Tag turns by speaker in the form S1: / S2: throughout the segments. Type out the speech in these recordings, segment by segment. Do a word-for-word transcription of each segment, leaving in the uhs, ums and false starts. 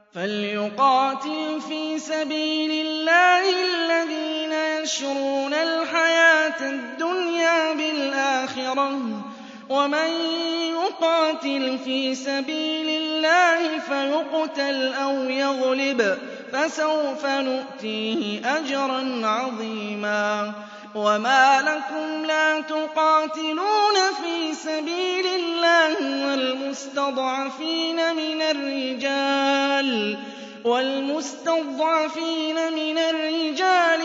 S1: فَلْيُقَاتِلْ فِي سَبِيلِ اللَّهِ الَّذِينَ يَشْرُونَ الْحَيَاةَ الدُّنْيَا بِالْآخِرَةِ ۖ وَمَن يُقَاتِلْ فِي سَبِيلِ اللَّهِ فَيُقْتَلْ أَوْ يَغْلِبْ فَسَوْفَ نُؤْتِيهِ أَجْرًا عَظِيمًا. وَمَا لَكُمْ لَا تُقَاتِلُونَ فِي سَبِيلِ اللَّهِ وَالْمُسْتَضْعَفِينَ مِنَ الرِّجَالِ وَالْمُسْتَضْعَفِينَ مِنَ الرِّجَالِ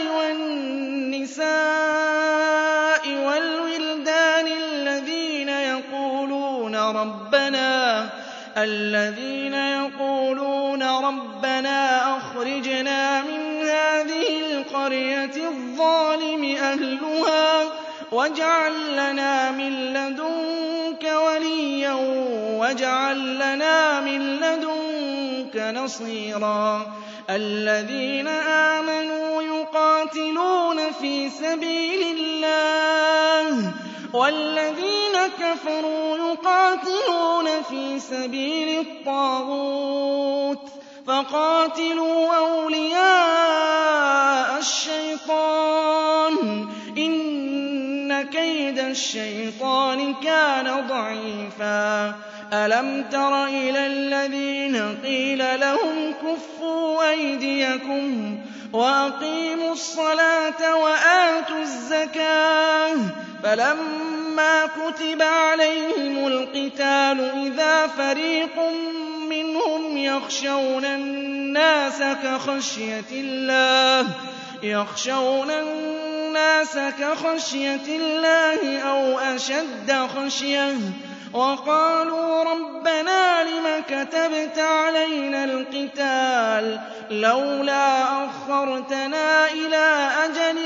S1: وَالنِّسَاءِ وَالْوِلْدَانِ الَّذِينَ يَقُولُونَ رَبَّنَا الَّذِينَ يَقُولُونَ رَبَّنَا أَخْرِجْنَا مِنْ هَٰذِهِ الْقَرْيَةِ الظَّالِمِ أَهْلُهَا وَاجْعَل لَّنَا مِن لَّدُنكَ وَلِيًّا وَاجْعَل لَّنَا مِن لَّدُنكَ نَصِيرًا. الَّذِينَ آمَنُوا يُقَاتِلُونَ فِي سَبِيلِ اللَّهِ وَالَّذِينَ كَفَرُوا يُقَاتِلُونَ فِي سَبِيلِ الطَّاغُوتِ فَقَاتِلُوا أَوْلِيَاءَ الشَّيْطَانِ ۖ إِنَّ كَيْدَ الشَّيْطَانِ كَانَ ضَعِيفًا. أَلَمْ تَرَ إِلَى الَّذِينَ قِيلَ لَهُمْ كُفُّوا أَيْدِيَكُمْ وَأَقِيمُوا الصَّلَاةَ وَآتُوا الزَّكَاةَ فَلَمَّا كُتِبَ عَلَيْهِمُ الْقِتَالُ إِذَا فَرِيقٌ مِّنْهُمْ يَخْشَوْنَ النَّاسَ كَخَشْيَةِ اللَّهِ يَخْشَوْنَ النَّاسَ كَخَشْيَةِ اللَّهِ أَوْ أَشَدَّ خَشْيَةً وَقَالُوا رَبَّنَا لِمَ كَتَبْتَ عَلَيْنَا الْقِتَالَ لَوْلَا أَخَّرْتَنَا إِلَىٰ أَجَلٍ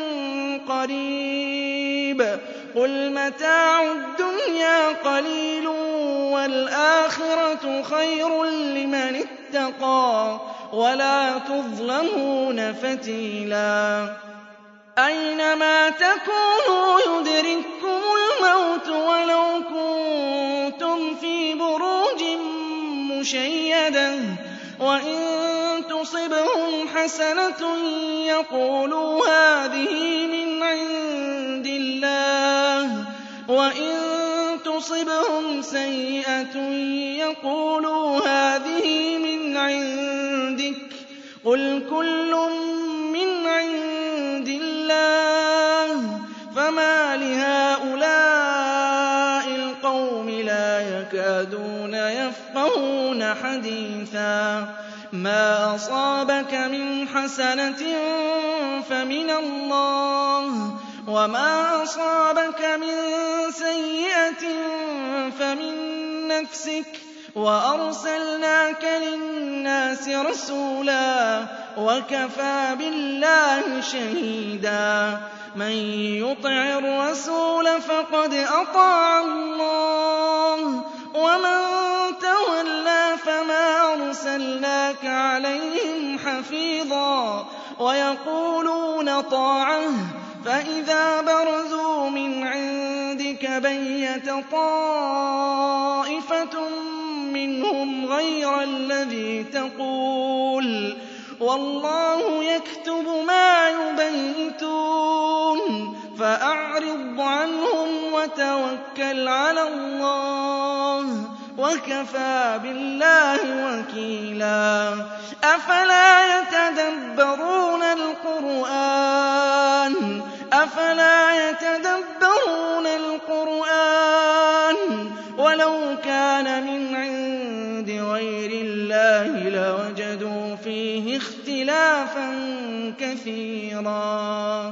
S1: قَرِيبٍ قُلْ مَتَاعُ الدُّنْيَا قَلِيلٌ وَالْآخِرَةُ خَيْرٌ لِّمَنِ اتَّقَىٰ وَلَا تُظْلَمُونَ فَتِيلًا. أَيْنَمَا تَكُونُوا يُدْرِككُّمُ الْمَوْتُ وَلَوْ كُنتُمْ فِي بُرُوجٍ مُّشَيَّدَةٍ وَإِن تُصِبْهُمْ حَسَنَةٌ يَقُولُوا هَٰذِهِ مِنْ عِندِ اللَّهِ وَإِن تُصِبْهُمْ سَيِّئَةٌ يَقُولُوا هَٰذِهِ مِنْ عِندِكَ قُلْ كُلٌّ مِّنْ عِندِ اللَّهِ فَمَالِ هَٰؤُلَاءِ الْقَوْمِ لَا يَكَادُونَ يَفْقَهُونَ حَدِيثًا. مَا أَصَابَكَ مِنْ حَسَنَةٍ فَمِنَ اللَّهِ وَمَا أَصَابَكَ مِن سَيِّئَةٍ فَمِن نَّفْسِكَ وَأَرْسَلْنَاكَ لِلنَّاسِ رَسُولًا وَكَفَىٰ بِاللَّهِ شَهِيدًا. مَن يُطِعِ الرَّسُولَ فَقَدْ أَطَاعَ اللَّهَ وَمَن تَوَلَّىٰ فَمَا أَرْسَلْنَاكَ عَلَيْهِمْ حَفِيظًا. وَيَقُولُونَ طَاعَةٌ فَإِذَا بَرَزُوا مِنْ عِندِكَ بَيَّتَ طَائِفَةٌ مِّنْهُمْ غَيْرَ الَّذِي تَقُولُ وَاللَّهُ يَكْتُبُ مَا يُبَيِّتُونَ فَأَعْرِضْ عَنْهُمْ وَتَوَكَّلْ عَلَى اللَّهِ وَكَفَىٰ بِاللَّهِ وَكِيلًا. أَفَلَا يَتَدَبَّرُونَ الْقُرْآنَ أَفَلَا يَتَدَبَّرُونَ الْقُرْآنَ وَلَوْ كَانَ مِنْ عِندِ غَيْرِ اللَّهِ لَوَجَدُوا فِيهِ اخْتِلَافًا كَثِيرًا.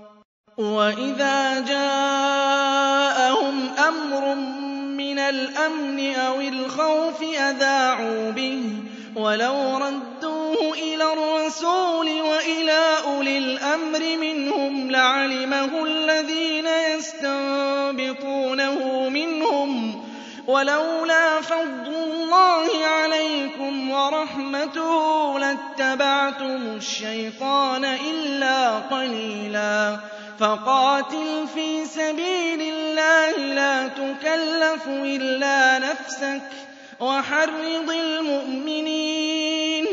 S1: وَإِذَا جَاءَهُمْ أَمْرٌ مِّنَ الْأَمْنِ أَوِ الْخَوْفِ أَذَاعُوا بِهِ وَلَوْ رَدُّوهُ إِلَى الرَّسُولِ وَإِلَىٰ أُولِي الْأَمْرِ مِنْهُمْ لَعَلِمَهُ الَّذِينَ يَسْتَنبِطُونَهُ مِنْهُمْ وَلَوْلَا فَضْلُ اللَّهِ عَلَيْكُمْ وَرَحْمَتُهُ لَاتَّبَعْتُمُ الشَّيْطَانَ إِلَّا قَلِيلًا. فَقَاتِلْ فِي سَبِيلِ اللَّهِ لَا تُكَلَّفُ إِلَّا نَفْسَكَ وَحَرِّضِ الْمُؤْمِنِينَ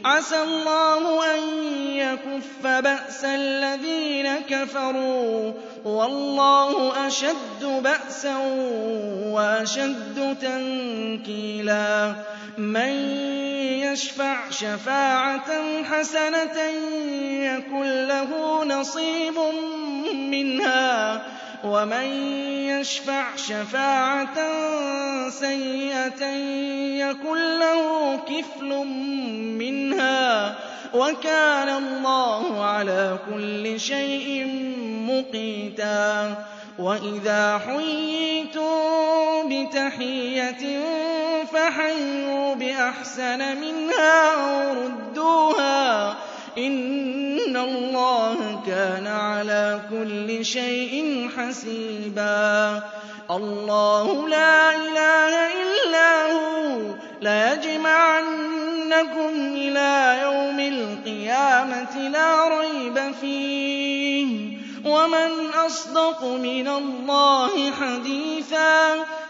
S1: عَسَى اللَّهُ أَن يَكُفَّ بَأْسَ الَّذِينَ كَفَرُوا ۚ وَاللَّهُ أَشَدُّ بَأْسًا وَأَشَدُّ تَنكِيلًا. مَّن يَشْفَعْ شَفَاعَةً حَسَنَةً يَكُن لَّهُ نَصِيبٌ مِّنْهَا ۖ وَمَن يَشْفَعْ شَفَاعَةً سَيِّئَةً يَكُن لَّهُ كِفْلٌ مِّنْهَا ۗ وَكَانَ اللَّهُ عَلَىٰ كُلِّ شَيْءٍ مُّقِيتًا. وَإِذَا حُيِّيتُم بِتَحِيَّةٍ فَحَيُّوا بِأَحْسَنَ مِنْهَا أَوْ رُدُّوهَا ۗ إِنَّ اللَّهَ كَانَ عَلَىٰ كُلِّ شَيْءٍ حَسِيبًا. اللَّهُ لَا إِلَٰهَ إِلَّا هُوَ ۚ لَيَجْمَعَنَّكُمْ إِلَىٰ يَوْمِ الْقِيَامَةِ لَا رَيْبَ فِيهِ ۗ وَمَنْ أَصْدَقُ مِنَ اللَّهِ حَدِيثًا.